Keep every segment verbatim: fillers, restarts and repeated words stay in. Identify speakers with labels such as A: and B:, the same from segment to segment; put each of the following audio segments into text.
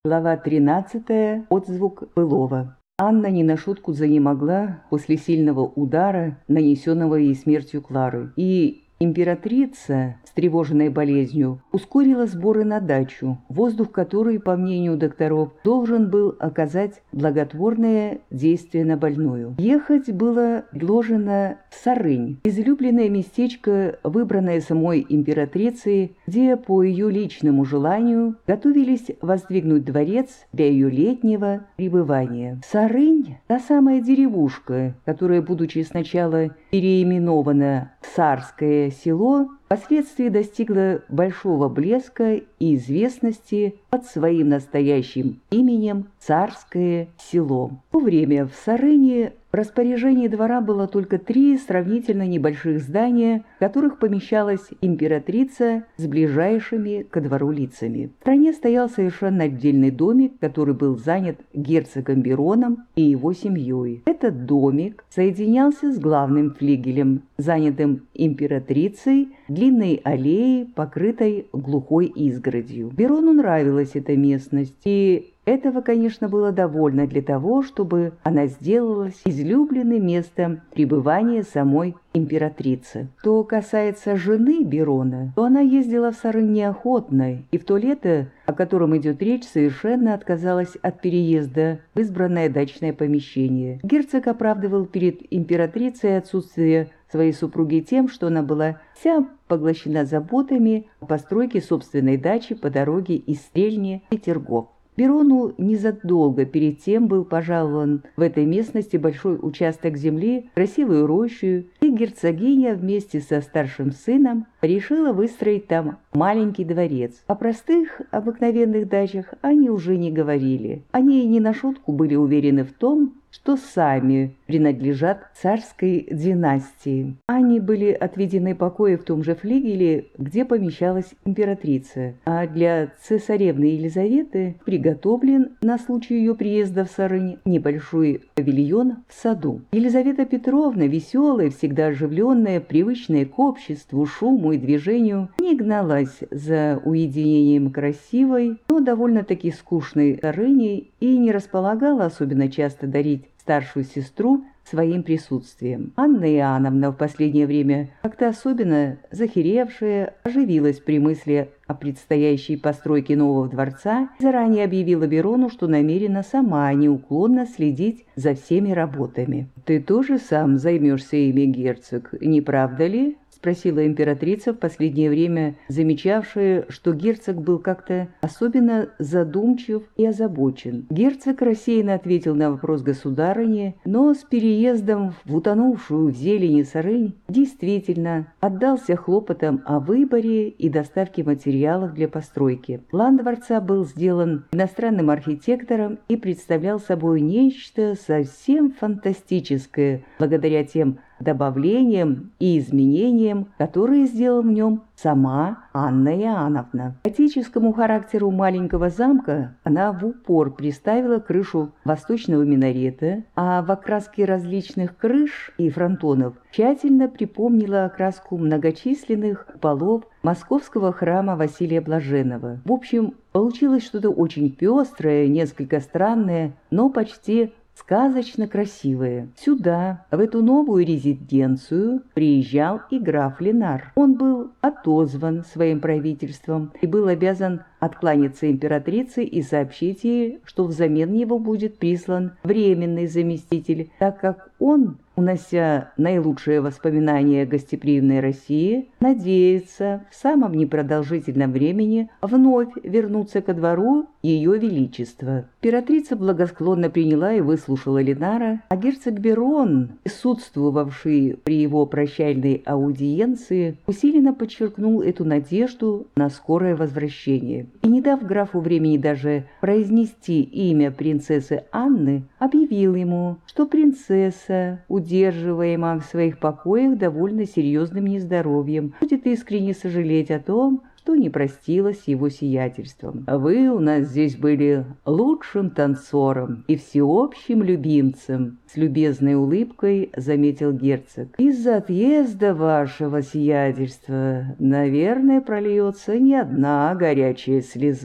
A: Глава тринадцатая. Отзвук былого. Анна не на шутку занемогла после сильного удара, нанесенного ей смертью Клары, и императрица, встревоженная болезнью, ускорила сборы на дачу, воздух которой, по мнению докторов, должен был оказать благотворное действие на больную. Ехать было предложено в Сарынь, излюбленное местечко, выбранное самой императрицей, где, по ее личному желанию, готовились воздвигнуть дворец для ее летнего пребывания. Сарынь – та самая деревушка, которая, будучи сначала переименована в Сарское село, впоследствии достигла большого блеска и известности под своим настоящим именем Царское село. В то время в Сарыне в распоряжении двора было только три сравнительно небольших здания, в которых помещалась императрица с ближайшими ко двору лицами. В стране стоял совершенно отдельный домик, который был занят герцогом Бироном и его семьей. Этот домик соединялся с главным флигелем, занятым императрицей, длинной аллеей, покрытой глухой изгородью. Бирону нравилась эта местность, и этого, конечно, было довольно для того, чтобы она сделалась излюбленным местом пребывания самой императрицы. Что касается жены Бирона, то она ездила в Сарынь неохотно, и в то лето, о котором идет речь, совершенно отказалась от переезда в избранное дачное помещение. Герцог оправдывал перед императрицей отсутствие своей супруги тем, что она была вся поглощена заботами о постройке собственной дачи по дороге из Стрельни в Петергоф. Бирону незадолго перед тем был пожалован в этой местности большой участок земли, красивую рощу, и герцогиня вместе со старшим сыном решила выстроить там маленький дворец. О простых, обыкновенных дачах они уже не говорили. Они не на шутку были уверены в том, что сами принадлежат царской династии. Они были отведены покои в том же флигеле, где помещалась императрица, а для цесаревны Елизаветы приготовлен на случай ее приезда в Сарынь небольшой павильон в саду. Елизавета Петровна, веселая, всегда оживленная, привычная к обществу, шуму и движению, не гналась за уединением красивой, но довольно-таки скучной Сарыни и не располагала особенно часто дарить старшую сестру своим присутствием. Анна Иоанновна в последнее время, как-то особенно захеревшая, оживилась при мысли о предстоящей постройке нового дворца и заранее объявила Бирону, что намерена сама неуклонно следить за всеми работами. «Ты тоже сам займешься ими, герцог, не правда ли?» — спросила императрица, в последнее время замечавшая, что герцог был как-то особенно задумчив и озабочен. Герцог рассеянно ответил на вопрос государыни, но с переездом в утонувшую в зелени Сарынь действительно отдался хлопотам о выборе и доставке материалов для постройки. План дворца был сделан иностранным архитектором и представлял собой нечто совсем фантастическое, благодаря тем добавлениям и изменениям, которые сделала в нем сама Анна Иоанновна. К готическому характеру маленького замка она в упор приставила крышу восточного минарета, а в окраске различных крыш и фронтонов тщательно припомнила окраску многочисленных куполов московского храма Василия Блаженного. В общем, получилось что-то очень пестрое, несколько странное, но почти сказочно красивые. Сюда, в эту новую резиденцию, приезжал и граф Ленар. Он был отозван своим правительством и был обязан откланяться императрице и сообщить ей, что взамен него будет прислан временный заместитель, так как он, унося наилучшие воспоминания о гостеприимной России, надеется в самом непродолжительном времени вновь вернуться ко двору Ее Величества. Императрица благосклонно приняла и выслушала Ленара, а герцог Бирон, присутствовавший при его прощальной аудиенции, усиленно подчеркнул эту надежду на скорое возвращение. И, не дав графу времени даже произнести имя принцессы Анны, объявил ему, что принцесса, удерживаемая в своих покоях довольно серьезным нездоровьем, будет искренне сожалеть о том, что не простилось его сиятельством. «Вы у нас здесь были лучшим танцором и всеобщим любимцем», — с любезной улыбкой заметил герцог. «Из-за отъезда вашего сиятельства, наверное, прольется не одна горячая слеза».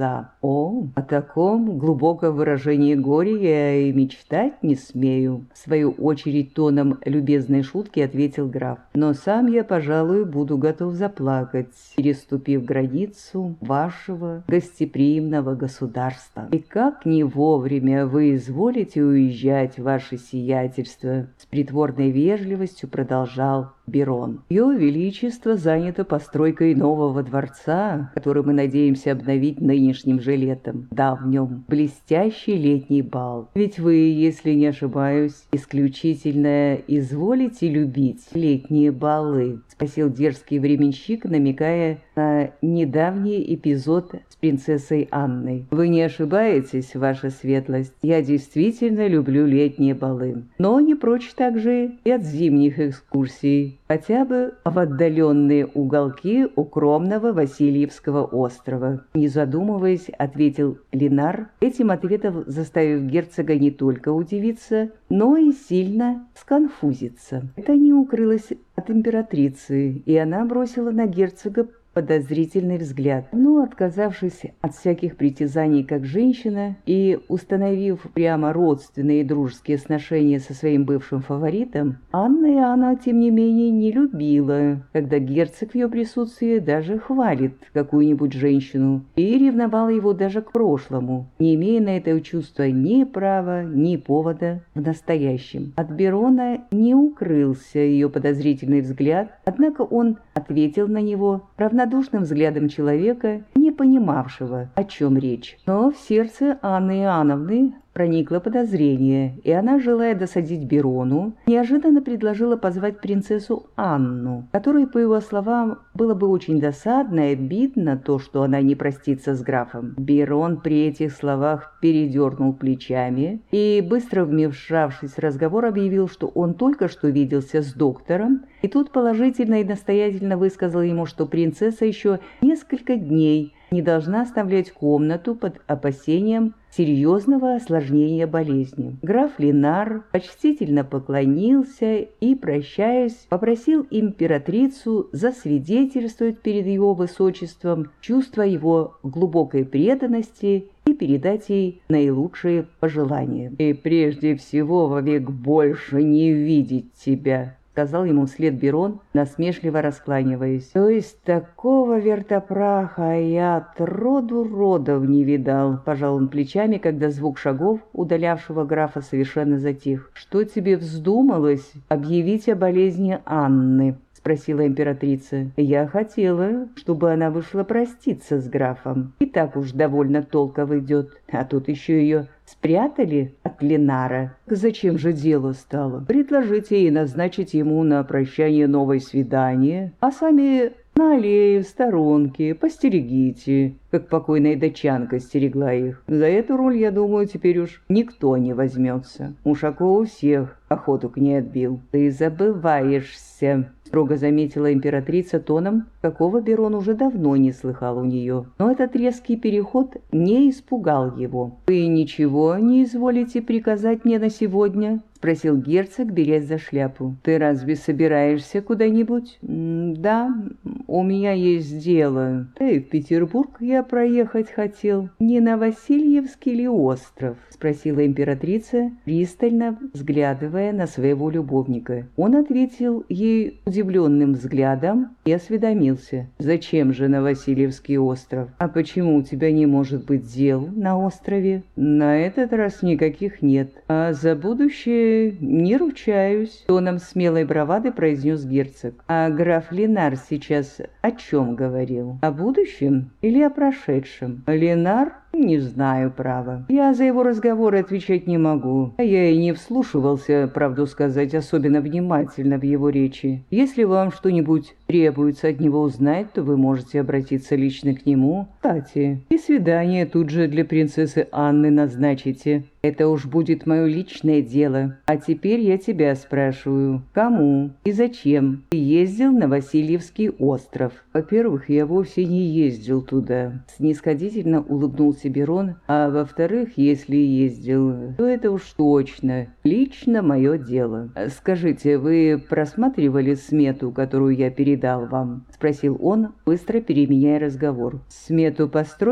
A: «О, о таком глубоком выражении горя я и мечтать не смею», — в свою очередь тоном любезной шутки ответил граф. «Но сам я, пожалуй, буду готов заплакать, переступив границу вашего гостеприимного государства. И как не вовремя вы изволите уезжать, ваше сиятельство», — с притворной вежливостью продолжал Берон. «Ее Величество занято постройкой нового дворца, который мы надеемся обновить нынешним же летом. Да, в нем блестящий летний бал. Ведь вы, если не ошибаюсь, исключительно изволите любить летние балы?» — спросил дерзкий временщик, намекая на недавний эпизод с принцессой Анной. «Вы не ошибаетесь, ваша светлость. Я действительно люблю летние балы, но не прочь также и от зимних экскурсий, хотя бы в отдаленные уголки укромного Васильевского острова», — не задумываясь, ответил Ленар, этим ответом заставив герцога не только удивиться, но и сильно сконфузиться. Это не укрылось от императрицы, и она бросила на герцога подозрительный взгляд. Но, отказавшись от всяких притязаний как женщина и установив прямо родственные и дружеские сношения со своим бывшим фаворитом, Анна Иоанна, тем не менее, не любила, когда герцог в ее присутствии даже хвалит какую-нибудь женщину, и ревновала его даже к прошлому, не имея на это чувство ни права, ни повода в настоящем. От Берона не укрылся ее подозрительный взгляд, однако он ответил на него равнодушно равнодушным взглядом человека, не понимавшего, о чем речь. Но в сердце Анны Иоанновны проникло подозрение, и она, желая досадить Берону, неожиданно предложила позвать принцессу Анну, которой, по его словам, было бы очень досадно и обидно то, что она не простится с графом. Берон при этих словах передернул плечами и, быстро вмешавшись в разговор, объявил, что он только что виделся с доктором, и тут положительно и настоятельно высказал ему, что принцесса еще несколько дней не должна оставлять комнату под опасением серьезного осложнения болезни. Граф Ленар почтительно поклонился и, прощаясь, попросил императрицу засвидетельствовать перед его высочеством чувство его глубокой преданности и передать ей наилучшие пожелания. «И прежде всего вовек больше не видеть тебя», — сказал ему вслед Берон, насмешливо раскланиваясь. «То есть такого вертопраха я от роду родов не видал», — пожал он плечами, когда звук шагов удалявшего графа совершенно затих. «Что тебе вздумалось объявить о болезни Анны?» — спросила императрица. «Я хотела, чтобы она вышла проститься с графом. И так уж довольно толка выйдет. А тут еще ее спрятали от Ленара. Зачем же дело стало? Предложите ей назначить ему на прощание новое свидание, а сами на аллее в сторонке постерегите, как покойная датчанка стерегла их. За эту роль, я думаю, теперь уж никто не возьмется. Ушаков у всех охоту к ней отбил». «Ты забываешься», — строго заметила императрица тоном, какого Берон уже давно не слыхал у нее. Но этот резкий переход не испугал его. «Вы ничего не изволите приказать мне на сегодня?» — спросил герцог, берясь за шляпу. «Ты разве собираешься куда-нибудь?» «Да, у меня есть дело. Да и в Петербург я проехать хотел. Не на Васильевский ли остров?» — спросила императрица, пристально взглядывая на своего любовника. Он ответил ей удивленным взглядом и осведомился. «Зачем же на Васильевский остров? А почему у тебя не может быть дел на острове?» «На этот раз никаких нет. А за будущее не ручаюсь», — тоном смелой бравады произнес герцог. «А граф Ленар сейчас о чем говорил? О будущем или о прошедшем?» «Ленар? Не знаю, право. Я за его разговоры отвечать не могу. А я и не вслушивался, правду сказать, особенно внимательно в его речи. Если вам что-нибудь требуется от него узнать, то вы можете обратиться лично к нему. Кстати, и свидание тут же для принцессы Анны назначите. Это уж будет мое личное дело. А теперь я тебя спрашиваю, кому и зачем ты ездил на Васильевский остров?» «Во-первых, я вовсе не ездил туда», — снисходительно улыбнулся Берон. «А во-вторых, если ездил, то это уж точно лично мое дело. Скажите, вы просматривали смету, которую я передал вам?» — спросил он, быстро переменяя разговор. «Смету построек?»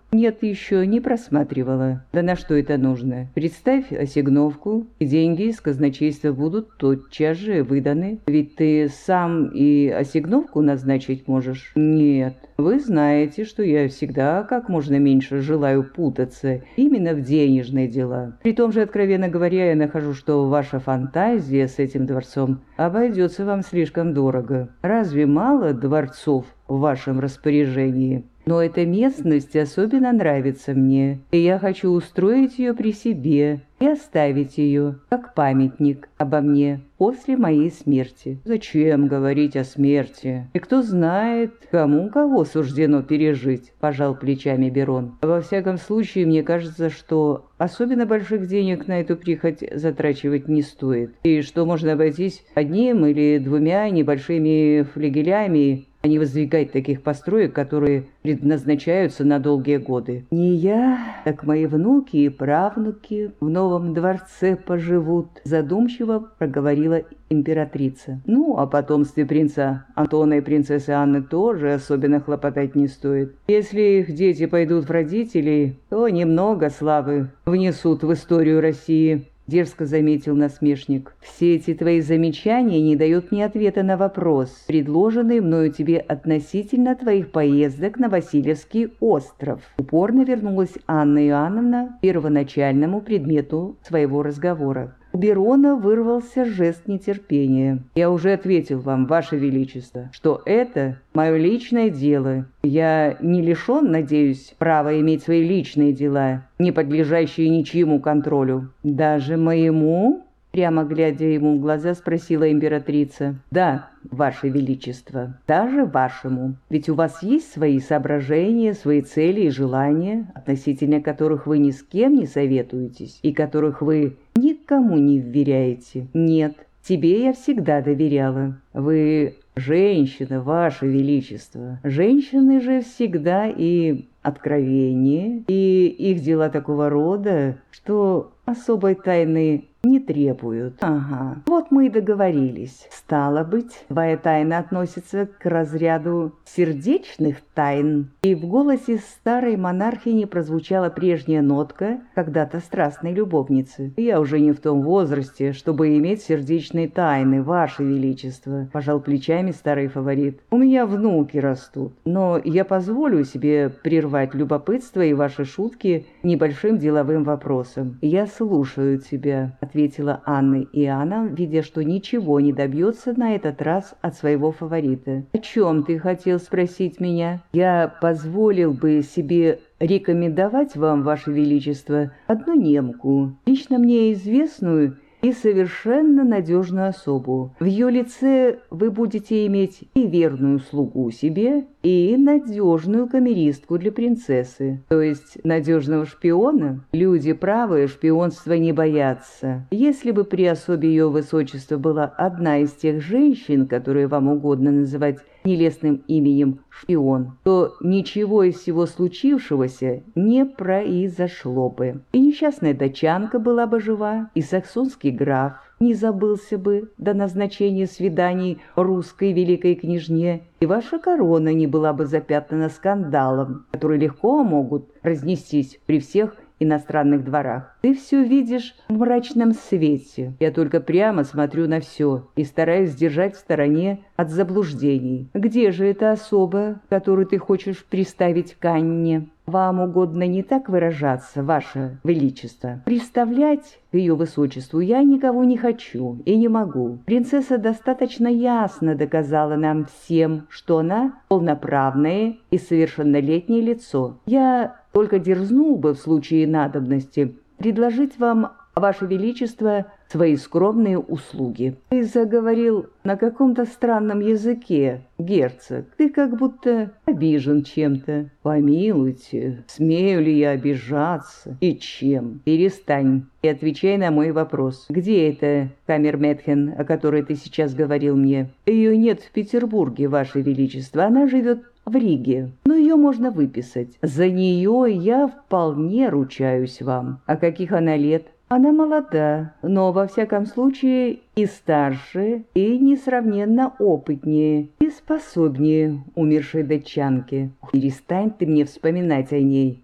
A: Нет, еще не просматривала. Да на что это нужно? Представь ассигновку, и деньги из казначейства будут тотчас же выданы. Ведь ты сам и ассигновку назначить можешь? Нет. Вы знаете, что я всегда как можно меньше желаю путаться именно в денежные дела. При том же, откровенно говоря, я нахожу, что ваша фантазия с этим дворцом обойдется вам слишком дорого. Разве мало дворцов в вашем распоряжении? Но эта местность особенно нравится мне, и я хочу устроить ее при себе и оставить ее как памятник обо мне после моей смерти. Зачем говорить о смерти? И кто знает, кому кого суждено пережить, пожал плечами Берон. Во всяком случае, мне кажется, что особенно больших денег на эту прихоть затрачивать не стоит, и что можно обойтись одним или двумя небольшими флигелями, а не воздвигать таких построек, которые предназначаются на долгие годы. Не я, так мои внуки и правнуки в новом дворце поживут, задумчиво проговорила императрица. Ну, о потомстве принца Антона и принцессы Анны тоже особенно хлопотать не стоит. Если их дети пойдут в родителей, то немного славы внесут в историю России. Дерзко заметил насмешник. «Все эти твои замечания не дают мне ответа на вопрос, предложенный мною тебе относительно твоих поездок на Васильевский остров». Упорно вернулась Анна Иоанновна к первоначальному предмету своего разговора. У Берона вырвался жест нетерпения. «Я уже ответил вам, Ваше Величество, что это мое личное дело. Я не лишен, надеюсь, права иметь свои личные дела, не подлежащие ничьему контролю». «Даже моему?» — прямо глядя ему в глаза, спросила императрица. «Да, Ваше Величество, даже вашему. Ведь у вас есть свои соображения, свои цели и желания, относительно которых вы ни с кем не советуетесь и которых вы никому не вверяете. Нет, тебе я всегда доверяла. Вы женщина, Ваше Величество. Женщины же всегда и откровенние, и их дела такого рода, что особой тайны не требуют. Ага, вот мы и договорились. Стало быть, твоя тайна относится к разряду сердечных тайн. И в голосе старой монархини прозвучала прежняя нотка когда-то страстной любовницы. Я уже не в том возрасте, чтобы иметь сердечные тайны, Ваше Величество, пожал плечами старый фаворит. У меня внуки растут, но я позволю себе прервать любопытство и ваши шутки небольшим деловым вопросом. Я слушаю тебя, ответила Анна Иоанна, видя, что ничего не добьется на этот раз от своего фаворита. «О чем ты хотел спросить меня? Я позволил бы себе рекомендовать вам, Ваше Величество, одну немку, лично мне известную и совершенно надежную особу. В ее лице вы будете иметь и верную слугу себе, и надежную камеристку для принцессы. То есть надежного шпиона? Люди правые шпионства не боятся. Если бы при особе ее высочества была одна из тех женщин, которые вам угодно называть нелестным именем шпион, то ничего из всего случившегося не произошло бы. И несчастная датчанка была бы жива, и саксонский граф не забылся бы до назначения свиданий русской великой княжне, и ваша корона не была бы запятнана скандалом, которые легко могут разнестись при всех иностранных дворах. Ты все видишь в мрачном свете. Я только прямо смотрю на все и стараюсь держать в стороне от заблуждений. Где же эта особа, которую ты хочешь приставить к Анне? Вам угодно не так выражаться, Ваше Величество. Представлять ее высочеству я никого не хочу и не могу. Принцесса достаточно ясно доказала нам всем, что она полноправное и совершеннолетнее лицо. Я только дерзнул бы в случае надобности предложить вам, Ваше Величество, свои скромные услуги. Ты заговорил на каком-то странном языке, герцог. Ты как будто обижен чем-то. Помилуйте, смею ли я обижаться? И чем? Перестань и отвечай на мой вопрос. Где эта камерметхен, о которой ты сейчас говорил мне? Ее нет в Петербурге, Ваше Величество. Она живет в Риге, но ее можно выписать. За нее я вполне ручаюсь вам. А каких она лет? Она молода, но во всяком случае и старше, и несравненно опытнее, и способнее умершей датчанки. Перестань ты мне вспоминать о ней.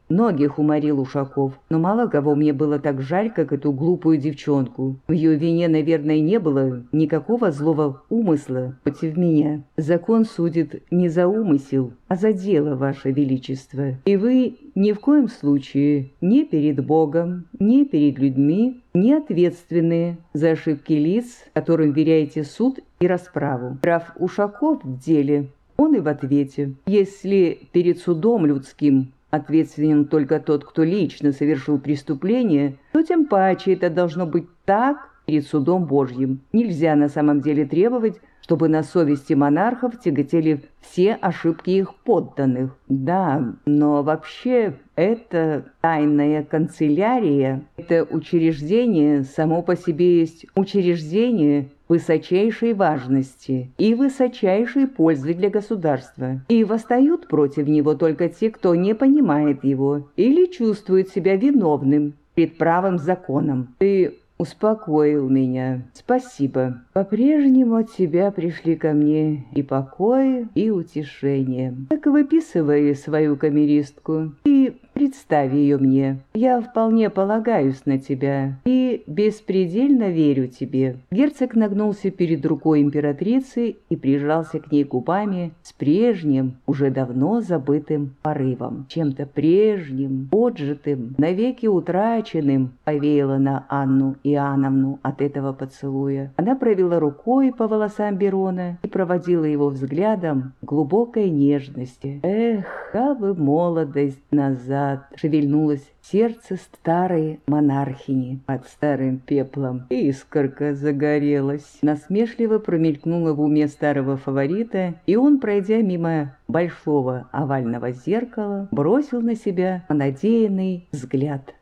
A: Многих уморил Ушаков, но мало кого мне было так жаль, как эту глупую девчонку. В ее вине, наверное, не было никакого злого умысла против меня. Закон судит не за умысел, а за дело, Ваше Величество. И вы ни в коем случае ни перед Богом, ни перед людьми не ответственны за ошибки лиц, которым веряете суд и расправу. Прав Ушаков в деле, он и в ответе. Если перед судом людским ответственен только тот, кто лично совершил преступление, то тем паче это должно быть так перед судом Божьим. Нельзя на самом деле требовать, чтобы на совести монархов тяготели все ошибки их подданных. Да, но вообще это тайная канцелярия, это учреждение само по себе есть учреждение высочайшей важности и высочайшей пользы для государства. И восстают против него только те, кто не понимает его или чувствует себя виновным перед правым законом. Ты успокоил меня. Спасибо. По-прежнему от тебя пришли ко мне и покой, и утешение. Так выписывай свою камеристку и представь ее мне. Я вполне полагаюсь на тебя и беспредельно верю тебе». Герцог нагнулся перед рукой императрицы и прижался к ней губами с прежним, уже давно забытым порывом. Чем-то прежним, отжитым, навеки утраченным повеяло на Анну Иоанновну от этого поцелуя. Она провела рукой по волосам Берона и проводила его взглядом глубокой нежности. Эх, кабы молодость назад! Шевельнулось сердце старой монархини под старым пеплом. Искорка загорелась. Насмешливо промелькнула в уме старого фаворита, и он, пройдя мимо большого овального зеркала, бросил на себя надеянный взгляд.